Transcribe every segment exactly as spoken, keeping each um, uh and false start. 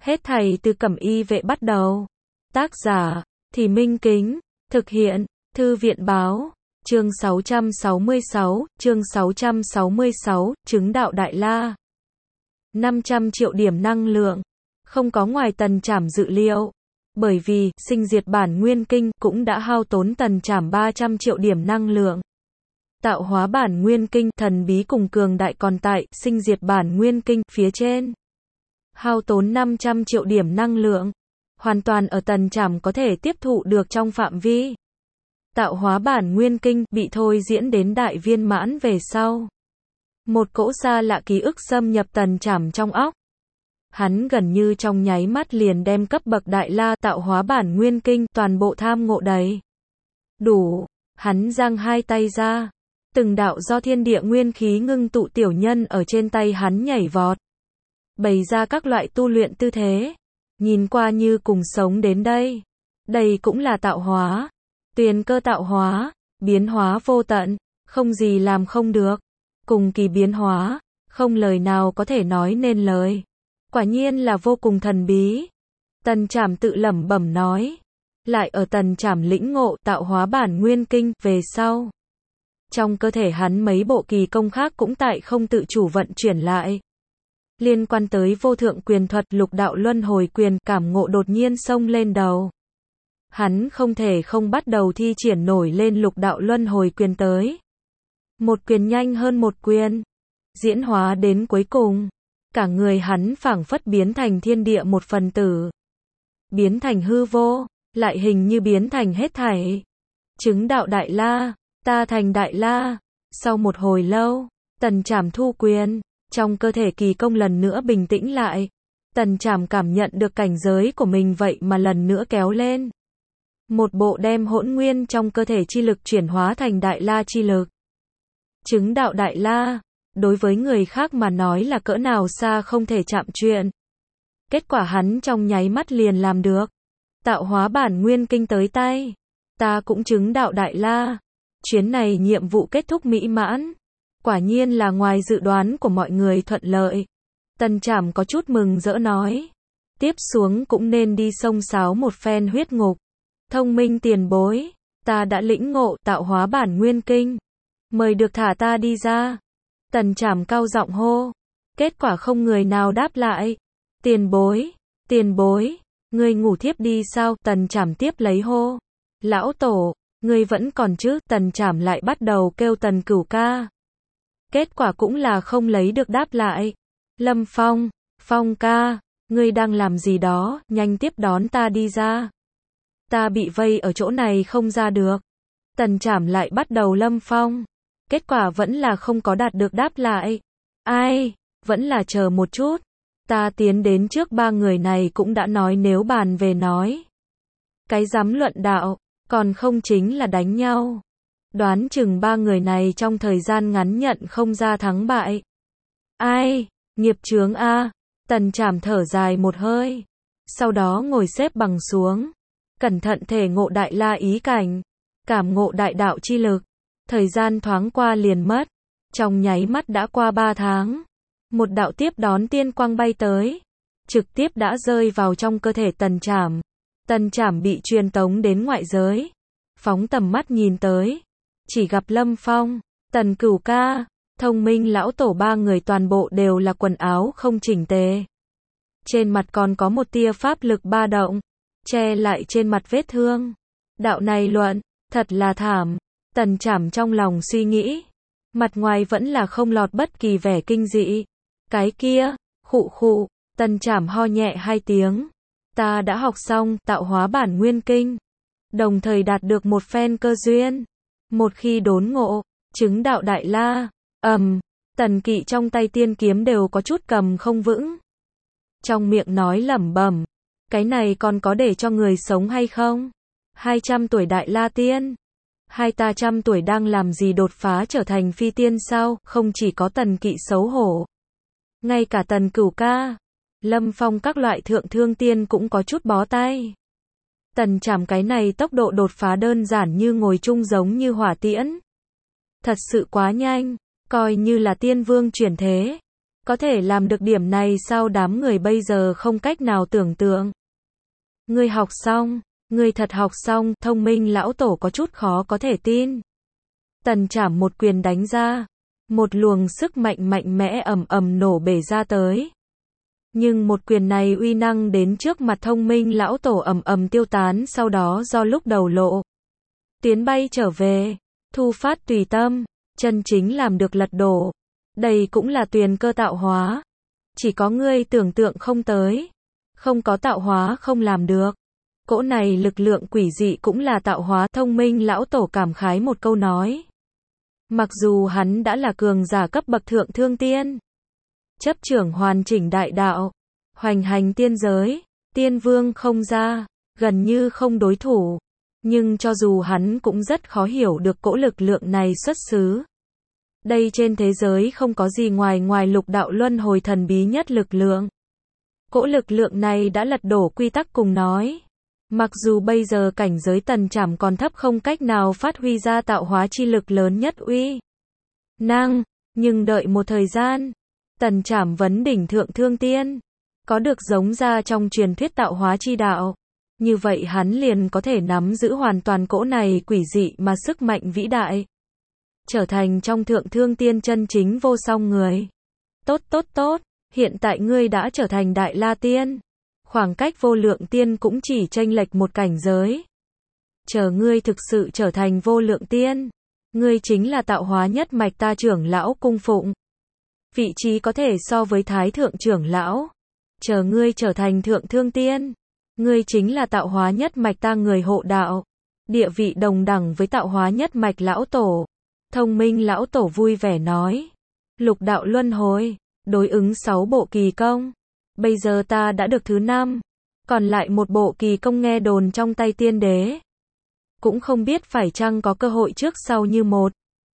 Hết thảy từ Cẩm Y vệ bắt đầu. Tác giả, Thì Minh Kính, thực hiện, Thư viện báo, chương sáu trăm sáu mươi sáu, chương sáu trăm sáu mươi sáu, chứng đạo Đại La. năm trăm triệu điểm năng lượng, không có ngoài Tần Trảm dự liệu. Bởi vì, sinh diệt bản nguyên kinh cũng đã hao tốn Tần Trảm ba trăm triệu điểm năng lượng. Tạo hóa bản nguyên kinh, thần bí cùng cường đại còn tại, sinh diệt bản nguyên kinh, phía trên. Hao tốn năm trăm triệu điểm năng lượng. Hoàn toàn ở Tần Trảm có thể tiếp thụ được trong phạm vi. Tạo hóa bản nguyên kinh, bị thôi diễn đến đại viên mãn về sau. Một cỗ xa lạ ký ức xâm nhập Tần Trảm trong óc. Hắn gần như trong nháy mắt liền đem cấp bậc Đại La tạo hóa bản nguyên kinh, toàn bộ tham ngộ đầy. Đủ, hắn giang hai tay ra. Từng đạo do thiên địa nguyên khí ngưng tụ tiểu nhân ở trên tay hắn nhảy vọt. Bày ra các loại tu luyện tư thế. Nhìn qua như cùng sống đến đây. Đây cũng là tạo hóa. Tuyền cơ tạo hóa, biến hóa vô tận, không gì làm không được. Cùng kỳ biến hóa, không lời nào có thể nói nên lời. Quả nhiên là vô cùng thần bí. Tần Trảm tự lẩm bẩm nói. Lại ở Tần Trảm lĩnh ngộ tạo hóa bản nguyên kinh về sau. Trong cơ thể hắn mấy bộ kỳ công khác cũng tại không tự chủ vận chuyển lại. Liên quan tới vô thượng quyền thuật lục đạo luân hồi quyền, cảm ngộ đột nhiên xông lên đầu. Hắn không thể không bắt đầu thi triển nổi lên lục đạo luân hồi quyền tới. Một quyền nhanh hơn một quyền. Diễn hóa đến cuối cùng. Cả người hắn phảng phất biến thành thiên địa một phần tử. Biến thành hư vô, lại hình như biến thành hết thảy. Chứng đạo Đại La, ta thành Đại La. Sau một hồi lâu, Tần Trảm thu quyền, trong cơ thể kỳ công lần nữa bình tĩnh lại. Tần Trảm cảm nhận được cảnh giới của mình vậy mà lần nữa kéo lên. Một bộ đem hỗn nguyên trong cơ thể chi lực chuyển hóa thành Đại La chi lực. Chứng đạo Đại La, đối với người khác mà nói là cỡ nào xa không thể chạm chuyện. Kết quả hắn trong nháy mắt liền làm được. Tạo hóa bản nguyên kinh tới tay. Ta cũng chứng đạo Đại La. Chuyến này nhiệm vụ kết thúc mỹ mãn. Quả nhiên là ngoài dự đoán của mọi người thuận lợi. Tần Trảm có chút mừng rỡ nói. Tiếp xuống cũng nên đi xông xáo một phen huyết ngục. Thông minh tiền bối, ta đã lĩnh ngộ tạo hóa bản nguyên kinh. Mời được thả ta đi ra. Tần Trảm cao giọng hô. Kết quả không người nào đáp lại. Tiền bối, tiền bối, ngươi ngủ thiếp đi sao? Tần Trảm tiếp lấy hô. Lão tổ, ngươi vẫn còn chứ? Tần Trảm lại bắt đầu kêu Tần Cửu ca. Kết quả cũng là không lấy được đáp lại. Lâm Phong, Phong ca, ngươi đang làm gì đó, nhanh tiếp đón ta đi ra. Ta bị vây ở chỗ này không ra được. Tần Trảm lại bắt đầu Lâm Phong. Kết quả vẫn là không có đạt được đáp lại. Ai, vẫn là chờ một chút. Ta tiến đến trước ba người này cũng đã nói nếu bàn về nói. Cái dám luận đạo, còn không chính là đánh nhau. Đoán chừng ba người này trong thời gian ngắn nhận không ra thắng bại. Ai, nghiệp chướng a. Tần Trảm thở dài một hơi. Sau đó ngồi xếp bằng xuống. Cẩn thận thể ngộ Đại La ý cảnh. Cảm ngộ đại đạo chi lực. Thời gian thoáng qua liền mất. Trong nháy mắt đã qua ba tháng. Một đạo tiếp đón tiên quang bay tới. Trực tiếp đã rơi vào trong cơ thể Tần Trảm. Tần Trảm bị truyền tống đến ngoại giới. Phóng tầm mắt nhìn tới. Chỉ gặp Lâm Phong, Tần Cửu ca, Thông Minh lão tổ ba người toàn bộ đều là quần áo không chỉnh tề. Trên mặt còn có một tia pháp lực ba động. Che lại trên mặt vết thương. Đạo này luận, thật là thảm. Tần Trảm trong lòng suy nghĩ. Mặt ngoài vẫn là không lọt bất kỳ vẻ kinh dị. Cái kia, khụ khụ, Tần Trảm ho nhẹ hai tiếng. Ta đã học xong tạo hóa bản nguyên kinh. Đồng thời đạt được một phen cơ duyên. Một khi đốn ngộ, chứng đạo Đại La, ầm, um, Tần Kỵ trong tay tiên kiếm đều có chút cầm không vững. Trong miệng nói lẩm bẩm. Cái này còn có để cho người sống hay không? hai trăm tuổi Đại La tiên. Hai ta trăm tuổi đang làm gì đột phá trở thành phi tiên sao? Không chỉ có Tần Kỵ xấu hổ. Ngay cả Tần Cửu ca, Lâm Phong các loại thượng thương tiên cũng có chút bó tay. Tần Trảm cái này tốc độ đột phá đơn giản như ngồi chung giống như hỏa tiễn. Thật sự quá nhanh, coi như là tiên vương chuyển thế. Có thể làm được điểm này sao đám người bây giờ không cách nào tưởng tượng. Ngươi học xong, ngươi thật học xong, Thông Minh lão tổ có chút khó có thể tin. Tần Trảm một quyền đánh ra, một luồng sức mạnh mạnh mẽ ầm ầm nổ bể ra tới. Nhưng một quyền này uy năng đến trước mặt Thông Minh lão tổ ầm ầm tiêu tán, sau đó do lúc đầu lộ tiến bay trở về, thu phát tùy tâm, chân chính làm được lật đổ. Đây cũng là tuyền cơ tạo hóa. Chỉ có ngươi tưởng tượng không tới. Không có tạo hóa không làm được. Cỗ này lực lượng quỷ dị cũng là tạo hóa. Thông Minh lão tổ cảm khái một câu nói. Mặc dù hắn đã là cường giả cấp bậc thượng thương tiên, chấp trưởng hoàn chỉnh đại đạo, hoành hành tiên giới, tiên vương không ra, gần như không đối thủ. Nhưng cho dù hắn cũng rất khó hiểu được cỗ lực lượng này xuất xứ. Đây trên thế giới không có gì ngoài ngoài lục đạo luân hồi thần bí nhất lực lượng. Cỗ lực lượng này đã lật đổ quy tắc cùng nói. Mặc dù bây giờ cảnh giới Tần Trảm còn thấp không cách nào phát huy ra tạo hóa chi lực lớn nhất uy năng, nhưng đợi một thời gian, Tần Trảm vấn đỉnh thượng thương tiên, có được giống ra trong truyền thuyết tạo hóa chi đạo. Như vậy hắn liền có thể nắm giữ hoàn toàn cỗ này quỷ dị mà sức mạnh vĩ đại. Trở thành trong thượng thương tiên chân chính vô song người. Tốt tốt tốt, hiện tại ngươi đã trở thành Đại La Tiên. Khoảng cách vô lượng tiên cũng chỉ chênh lệch một cảnh giới. Chờ ngươi thực sự trở thành vô lượng tiên, ngươi chính là tạo hóa nhất mạch ta trưởng lão cung phụng. Vị trí có thể so với thái thượng trưởng lão. Chờ ngươi trở thành thượng thương tiên, ngươi chính là tạo hóa nhất mạch ta người hộ đạo. Địa vị đồng đẳng với tạo hóa nhất mạch lão tổ. Thông Minh lão tổ vui vẻ nói. Lục đạo luân hồi, đối ứng sáu bộ kỳ công. Bây giờ ta đã được thứ năm. Còn lại một bộ kỳ công nghe đồn trong tay tiên đế. Cũng không biết phải chăng có cơ hội trước sau như một.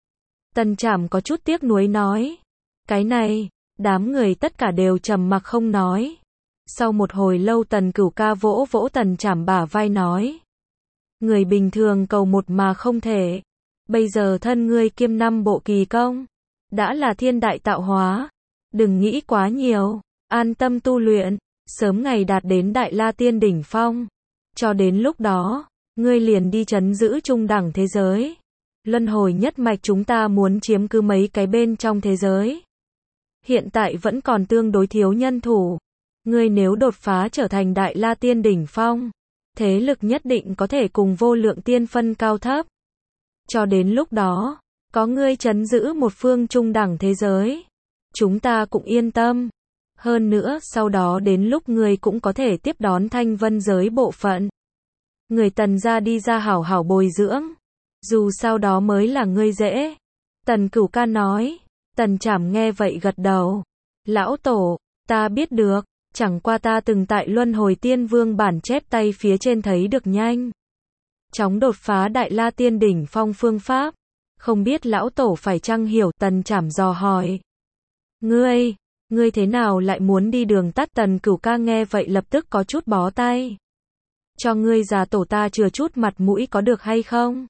Tần Trảm có chút tiếc nuối nói. Cái này, đám người tất cả đều trầm mặc không nói. Sau một hồi lâu Tần Cửu Ca vỗ vỗ Tần Trảm bả vai nói. Người bình thường cầu một mà không thể. Bây giờ thân ngươi kiêm năm bộ kỳ công. Đã là thiên đại tạo hóa. Đừng nghĩ quá nhiều. An tâm tu luyện. Sớm ngày đạt đến Đại La Tiên đỉnh phong. Cho đến lúc đó, ngươi liền đi trấn giữ trung đẳng thế giới. Luân hồi nhất mạch chúng ta muốn chiếm cứ mấy cái bên trong thế giới. Hiện tại vẫn còn tương đối thiếu nhân thủ. Ngươi nếu đột phá trở thành Đại La Tiên đỉnh phong, thế lực nhất định có thể cùng vô lượng tiên phân cao thấp. Cho đến lúc đó, có ngươi trấn giữ một phương trung đẳng thế giới, chúng ta cũng yên tâm. Hơn nữa, sau đó đến lúc ngươi cũng có thể tiếp đón thanh vân giới bộ phận. Người Tần gia đi ra hảo hảo bồi dưỡng. Dù sau đó mới là ngươi dễ. Tần Cửu Ca nói. Tần Trảm nghe vậy gật đầu. Lão tổ, ta biết được. Chẳng qua ta từng tại Luân Hồi Tiên Vương bản chép tay phía trên thấy được nhanh chóng đột phá Đại La Tiên đỉnh phong phương pháp. Không biết lão tổ phải chăng hiểu. Tần Trảm dò hỏi. Ngươi, ngươi thế nào lại muốn đi đường tắt? Tần Cửu Ca nghe vậy lập tức có chút bó tay. Cho ngươi già tổ ta chừa chút mặt mũi có được hay không?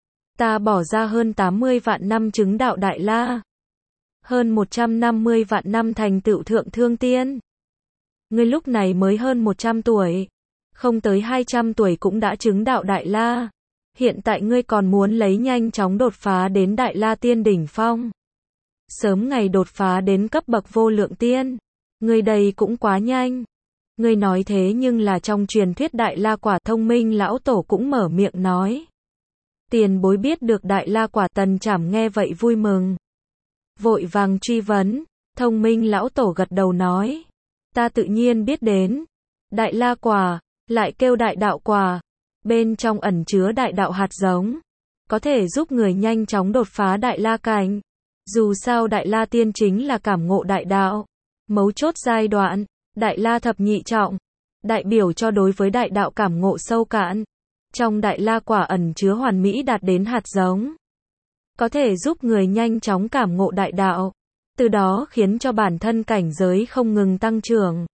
Ta bỏ ra hơn tám mươi vạn năm chứng đạo Đại La. Hơn một trăm năm mươi vạn năm thành tựu thượng thương tiên. Ngươi lúc này mới hơn một trăm tuổi. Không tới hai trăm tuổi cũng đã chứng đạo Đại La. Hiện tại ngươi còn muốn lấy nhanh chóng đột phá đến Đại La Tiên đỉnh phong. Sớm ngày đột phá đến cấp bậc vô lượng tiên. Ngươi đây cũng quá nhanh. Ngươi nói thế nhưng là trong truyền thuyết Đại La quả. Thông Minh lão tổ cũng mở miệng nói. Tiền bối biết được Đại La quả. Tần Trảm nghe vậy vui mừng. Vội vàng truy vấn. Thông Minh lão tổ gật đầu nói. Ta tự nhiên biết đến. Đại La quả, lại kêu đại đạo quả. Bên trong ẩn chứa đại đạo hạt giống. Có thể giúp người nhanh chóng đột phá Đại La cảnh. Dù sao Đại La Tiên chính là cảm ngộ đại đạo. Mấu chốt giai đoạn. Đại La thập nhị trọng. Đại biểu cho đối với đại đạo cảm ngộ sâu cạn. Trong Đại La quả ẩn chứa hoàn mỹ đạt đến hạt giống. Có thể giúp người nhanh chóng cảm ngộ đại đạo. Từ đó khiến cho bản thân cảnh giới không ngừng tăng trưởng.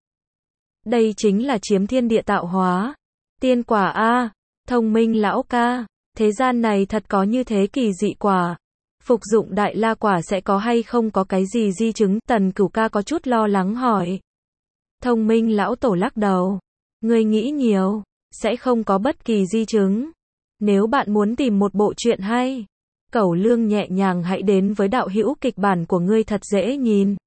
Đây chính là chiếm thiên địa tạo hóa. Tiên quả a, Thông Minh lão ca. Thế gian này thật có như thế kỳ dị quả. Phục dụng đại la quả sẽ có hay không có cái gì di chứng? Tần Cửu Ca có chút lo lắng hỏi. Thông minh lão tổ lắc đầu. Ngươi nghĩ nhiều, sẽ không có bất kỳ di chứng. Nếu bạn muốn tìm một bộ truyện hay, Cẩu Lương nhẹ nhàng hãy đến với đạo hữu kịch bản của ngươi thật dễ nhìn.